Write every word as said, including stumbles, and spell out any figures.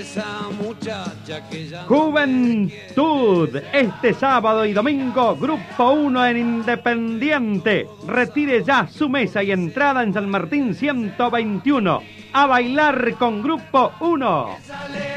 esa muchacha que ya... Juventud, este sábado y domingo, Grupo uno en Independiente. Retire ya su mesa y entrada en San Martín ciento veintiuno. A bailar con Grupo uno.